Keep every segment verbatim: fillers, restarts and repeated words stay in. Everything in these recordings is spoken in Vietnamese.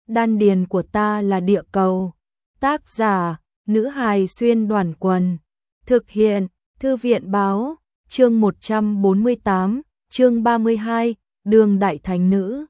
Đan điền của ta là địa cầu. Tác giả, nữ hài xuyên đoàn quần. Thực hiện, thư viện báo, chương một trăm bốn mươi tám, chương ba mươi hai, Đường đại thánh nữ.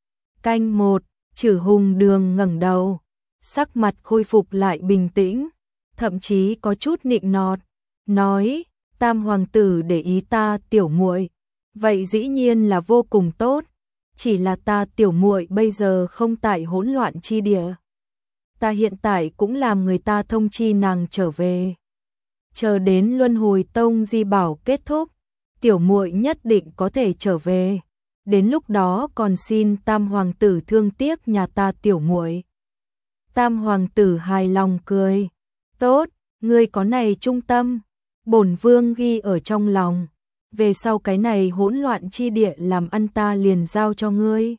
Canh một, Chử Hùng Đường ngẩng đầu, sắc mặt khôi phục lại bình tĩnh, thậm chí có chút nịnh nọt, nói: Tam hoàng tử để ý ta tiểu muội, vậy dĩ nhiên là vô cùng tốt, chỉ là ta tiểu muội bây giờ không tại hỗn loạn chi địa. Ta hiện tại cũng làm người ta thông chi nàng trở về. Chờ đến Luân Hồi Tông di bảo kết thúc, tiểu muội nhất định có thể trở về. Đến lúc đó còn xin Tam hoàng tử thương tiếc nhà ta tiểu muội. Tam hoàng tử hài lòng cười, tốt, ngươi có này trung tâm, bổn vương ghi ở trong lòng. Về sau cái này hỗn loạn chi địa làm ăn ta liền giao cho ngươi.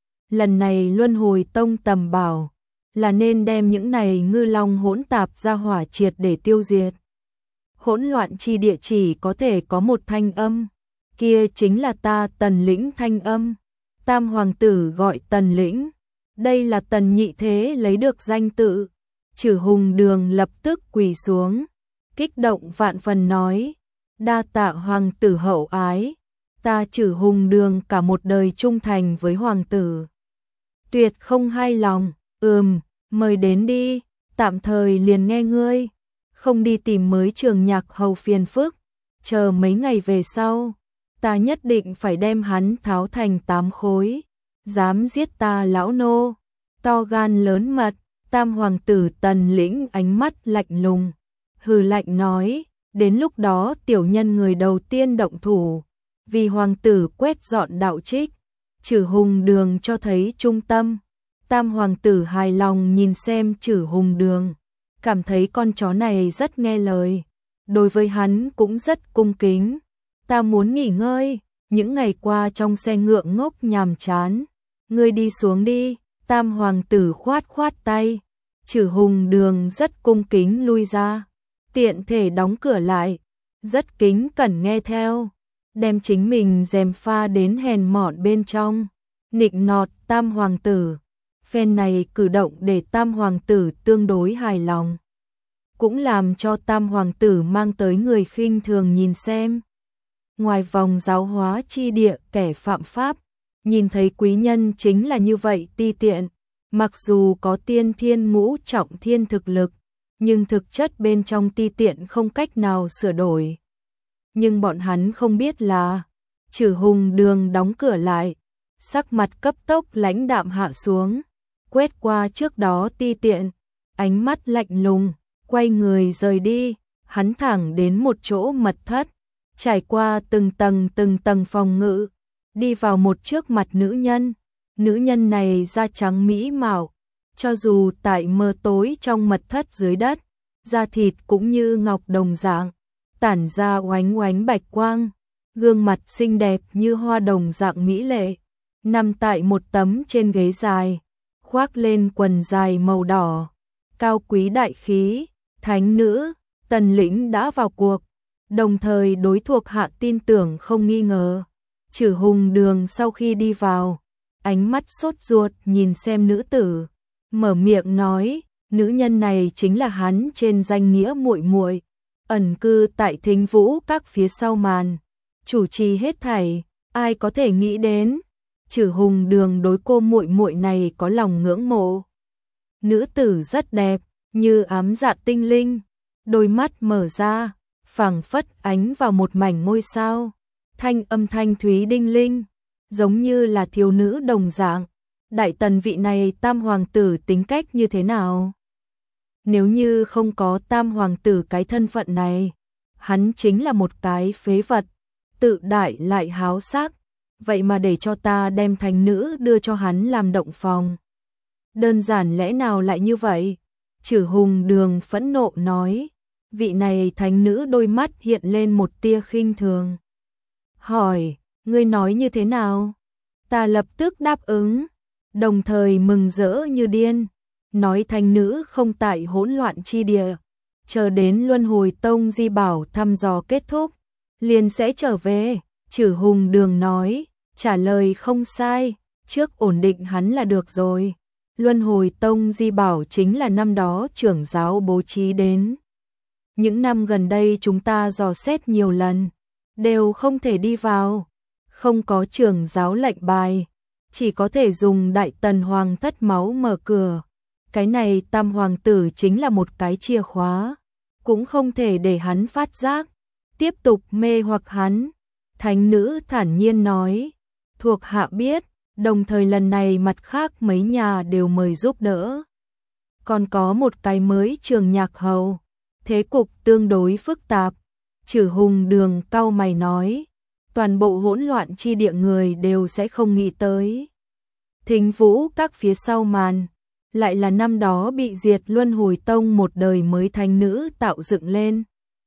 Lần này Luân Hồi Tông tầm bảo là nên đem những này ngư long hỗn tạp ra hỏa triệt để tiêu diệt. Hỗn loạn chi địa chỉ có thể có một thanh âm, kia chính là ta Tần Lĩnh thanh âm. Tam hoàng tử gọi Tần Lĩnh, đây là Tần nhị thế lấy được danh tự. Chử Hùng Đường lập tức quỳ xuống, kích động vạn phần nói: đa tạ hoàng tử hậu ái, ta Chử Hùng Đường cả một đời trung thành với hoàng tử, tuyệt không hai lòng. Ừm, mời đến đi, tạm thời liền nghe ngươi, không đi tìm mới trường nhạc hầu phiền phức, chờ mấy ngày về sau, ta nhất định phải đem hắn tháo thành tám khối. Dám giết ta lão nô, to gan lớn mật. Tam hoàng tử Tần Lĩnh ánh mắt lạnh lùng, hừ lạnh nói: đến lúc đó tiểu nhân người đầu tiên động thủ, vì hoàng tử quét dọn đạo trích. Chử Hùng Đường cho thấy trung tâm. Tam hoàng tử hài lòng nhìn xem Chử Hùng Đường, cảm thấy con chó này rất nghe lời, đối với hắn cũng rất cung kính. Ta muốn nghỉ ngơi, những ngày qua trong xe ngựa ngốc nhàm chán, ngươi đi xuống đi. Tam hoàng tử khoát khoát tay, Chử Hùng Đường rất cung kính lui ra, tiện thể đóng cửa lại, rất kính cẩn nghe theo, đem chính mình gièm pha đến hèn mọn bên trong, nịnh nọt Tam hoàng tử. Phen này cử động để Tam hoàng tử tương đối hài lòng, cũng làm cho Tam hoàng tử mang tới người khinh thường nhìn xem. Ngoài vòng giáo hóa chi địa kẻ phạm pháp, nhìn thấy quý nhân chính là như vậy ti tiện, mặc dù có tiên thiên ngũ trọng thiên thực lực, nhưng thực chất bên trong ti tiện không cách nào sửa đổi. Nhưng bọn hắn không biết là, Chử Hùng Đường đóng cửa lại, sắc mặt cấp tốc lãnh đạm hạ xuống, quét qua trước đó ti tiện, ánh mắt lạnh lùng, quay người rời đi. Hắn thẳng đến một chỗ mật thất, trải qua từng tầng từng tầng phòng ngự, đi vào một trước mặt nữ nhân. Nữ nhân này da trắng mỹ mạo, cho dù tại mờ tối trong mật thất dưới đất, da thịt cũng như ngọc đồng dạng, tản ra oánh oánh bạch quang, gương mặt xinh đẹp như hoa đồng dạng mỹ lệ, nằm tại một tấm trên ghế dài, khoác lên quần dài màu đỏ, cao quý đại khí. Thánh nữ Tần Lĩnh đã vào cuộc, đồng thời đối thuộc hạ tin tưởng không nghi ngờ. Chử Hùng Đường sau khi đi vào, ánh mắt sốt ruột nhìn xem nữ tử, mở miệng nói: nữ nhân này chính là hắn trên danh nghĩa muội muội, ẩn cư tại Thính Vũ các phía sau màn, chủ trì hết thảy. Ai có thể nghĩ đến, Chử Hùng Đường đối cô muội muội này có lòng ngưỡng mộ. Nữ tử rất đẹp, như ám dạ tinh linh, đôi mắt mở ra, phảng phất ánh vào một mảnh ngôi sao, thanh âm thanh thúy đinh linh, giống như là thiếu nữ đồng dạng. Đại Tần vị này Tam hoàng tử tính cách như thế nào? Nếu như không có Tam hoàng tử cái thân phận này, hắn chính là một cái phế vật, tự đại lại háo sắc, vậy mà để cho ta đem thánh nữ đưa cho hắn làm động phòng. Đơn giản lẽ nào lại như vậy? Chử Hùng Đường phẫn nộ nói. Vị này thánh nữ đôi mắt hiện lên một tia khinh thường, hỏi: ngươi nói như thế nào? Ta lập tức đáp ứng, đồng thời mừng rỡ như điên, nói thánh nữ không tại hỗn loạn chi địa, chờ đến Luân Hồi Tông di bảo thăm dò kết thúc, liền sẽ trở về. Chử Hùng Đường nói: trả lời không sai, trước ổn định hắn là được rồi. Luân Hồi Tông di bảo chính là năm đó trưởng giáo bố trí đến. Những năm gần đây chúng ta dò xét nhiều lần, đều không thể đi vào, không có trưởng giáo lệnh bài, chỉ có thể dùng Đại Tần Hoàng thất máu mở cửa. Cái này Tam Hoàng tử chính là một cái chìa khóa, cũng không thể để hắn phát giác, tiếp tục mê hoặc hắn. Thánh nữ thản nhiên nói, thuộc hạ biết, đồng thời lần này mặt khác mấy nhà đều mời giúp đỡ. Còn có một cái mới Trường Nhạc Hầu, thế cục tương đối phức tạp. Chử Hùng Đường cau mày nói, toàn bộ hỗn loạn chi địa người đều sẽ không nghĩ tới. Thính Vũ các phía sau màn, lại là năm đó bị diệt Luân Hồi Tông một đời mới thánh nữ tạo dựng lên.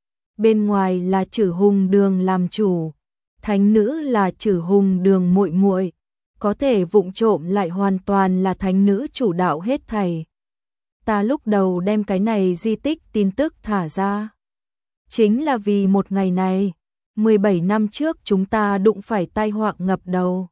Bên ngoài là Chử Hùng Đường làm chủ, thánh nữ là Chử Hùng Đường muội muội, có thể vụng trộm lại hoàn toàn là thánh nữ chủ đạo hết thảy. Ta lúc đầu đem cái này di tích tin tức thả ra, chính là vì một ngày này, mười bảy năm trước chúng ta đụng phải tai họa ngập đầu.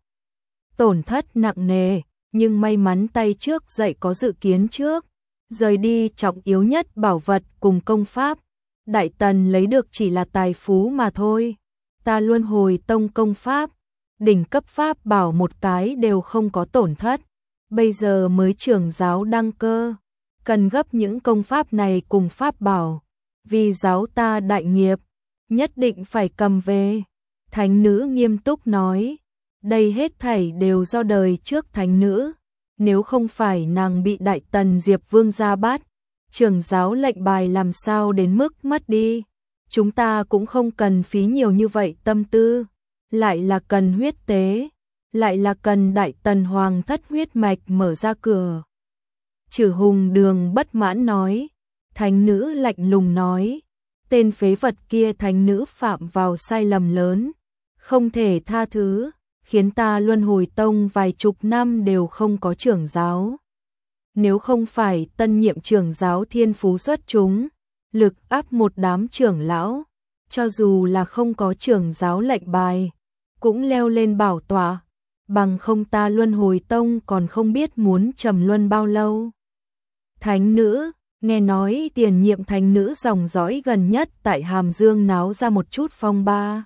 Tổn thất nặng nề, nhưng may mắn tay trước dậy có dự kiến trước, rời đi trọng yếu nhất bảo vật cùng công pháp. Đại Tần lấy được chỉ là tài phú mà thôi. Ta Luân Hồi Tông công pháp, đỉnh cấp pháp bảo một cái đều không có tổn thất. Bây giờ mới trưởng giáo đăng cơ, cần gấp những công pháp này cùng pháp bảo, vì giáo ta đại nghiệp, nhất định phải cầm về. Thánh nữ nghiêm túc nói, đây hết thảy đều do đời trước thánh nữ, nếu không phải nàng bị Đại Tần Diệp Vương gia bắt, trưởng giáo lệnh bài làm sao đến mức mất đi. Chúng ta cũng không cần phí nhiều như vậy tâm tư, lại là cần huyết tế, lại là cần Đại Tần Hoàng thất huyết mạch mở ra cửa. Chử Hùng Đường bất mãn nói, thánh nữ lạnh lùng nói, tên phế vật kia thánh nữ phạm vào sai lầm lớn, không thể tha thứ, khiến ta Luân Hồi Tông vài chục năm đều không có trưởng giáo. Nếu không phải tân nhiệm trưởng giáo thiên phú xuất chúng, lực áp một đám trưởng lão, cho dù là không có trưởng giáo lệnh bài, cũng leo lên bảo tọa, bằng không ta Luân Hồi Tông còn không biết muốn trầm luân bao lâu. Thánh nữ, nghe nói tiền nhiệm thánh nữ dòng dõi gần nhất tại Hàm Dương náo ra một chút phong ba.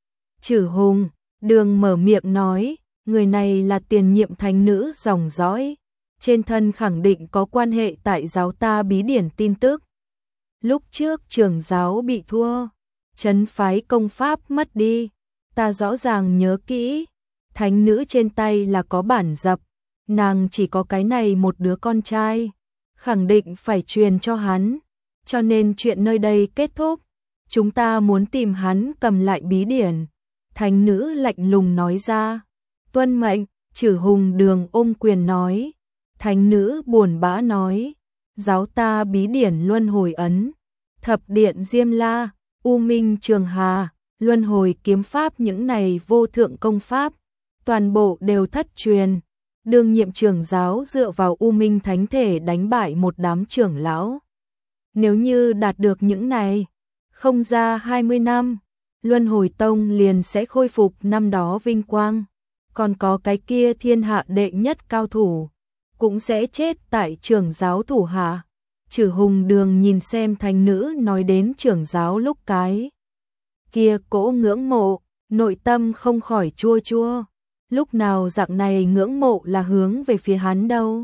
Chử Hùng Đường mở miệng nói, người này là tiền nhiệm thánh nữ dòng dõi, trên thân khẳng định có quan hệ tại giáo ta bí điển tin tức. Lúc trước trưởng giáo bị thua, trấn phái công pháp mất đi, ta rõ ràng nhớ kỹ, thánh nữ trên tay là có bản dập, nàng chỉ có cái này một đứa con trai, khẳng định phải truyền cho hắn, cho nên chuyện nơi đây kết thúc, chúng ta muốn tìm hắn cầm lại bí điển. Thánh nữ lạnh lùng nói ra, tuân mệnh. Chử Hùng Đường ôm quyền nói, thánh nữ buồn bã nói, giáo ta bí điển luân hồi ấn, thập điện Diêm La, U Minh Trường Hà, luân hồi kiếm pháp những này vô thượng công pháp, toàn bộ đều thất truyền. Đương nhiệm trưởng giáo dựa vào U Minh Thánh Thể đánh bại một đám trưởng lão. Nếu như đạt được những này, không ra hai mươi năm, Luân Hồi Tông liền sẽ khôi phục năm đó vinh quang. Còn có cái kia thiên hạ đệ nhất cao thủ, cũng sẽ chết tại trưởng giáo thủ hạ. Chử Hùng Đường nhìn xem thánh nữ nói đến trưởng giáo lúc cái kia cỗ ngưỡng mộ, nội tâm không khỏi chua chua. Lúc nào dạng này ngưỡng mộ là hướng về phía hắn đâu.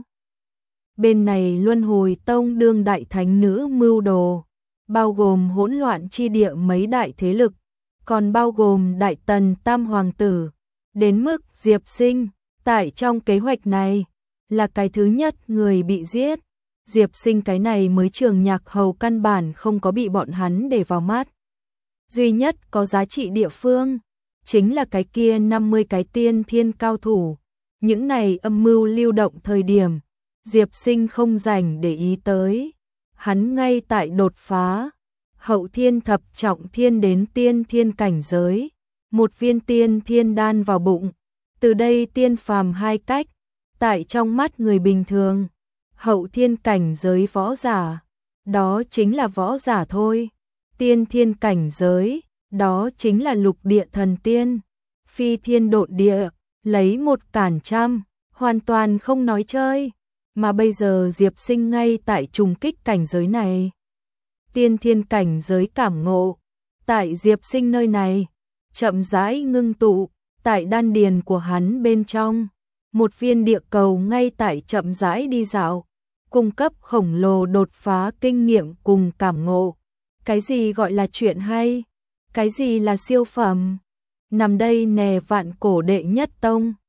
Bên này Luân Hồi Tông đương đại thánh nữ mưu đồ, bao gồm hỗn loạn chi địa mấy đại thế lực, còn bao gồm Đại Tần Tam Hoàng tử, đến mức Diệp Sinh, tại trong kế hoạch này, là cái thứ nhất người bị giết. Diệp Sinh cái này mới Trường Nhạc Hầu căn bản không có bị bọn hắn để vào mắt. Duy nhất có giá trị địa phương, chính là cái kia năm mươi cái tiên thiên cao thủ. Những này âm mưu lưu động thời điểm, Diệp Sinh không rảnh để ý tới. Hắn ngay tại đột phá, hậu thiên thập trọng thiên đến tiên thiên cảnh giới, một viên tiên thiên đan vào bụng. Từ đây tiên phàm hai cách, tại trong mắt người bình thường, hậu thiên cảnh giới võ giả, đó chính là võ giả thôi. Tiên thiên cảnh giới, đó chính là lục địa thần tiên, phi thiên độn địa, lấy một cản trăm, hoàn toàn không nói chơi. mà bây giờ Diệp Sinh ngay tại trùng kích cảnh giới này. Tiên thiên cảnh giới cảm ngộ, tại Diệp Sinh nơi này, chậm rãi ngưng tụ, tại đan điền của hắn bên trong, một viên địa cầu ngay tại chậm rãi đi dạo, cung cấp khổng lồ đột phá kinh nghiệm cùng cảm ngộ. Cái gì gọi là chuyện hay? Cái gì là siêu phẩm? Nằm đây nè vạn cổ đệ nhất tông.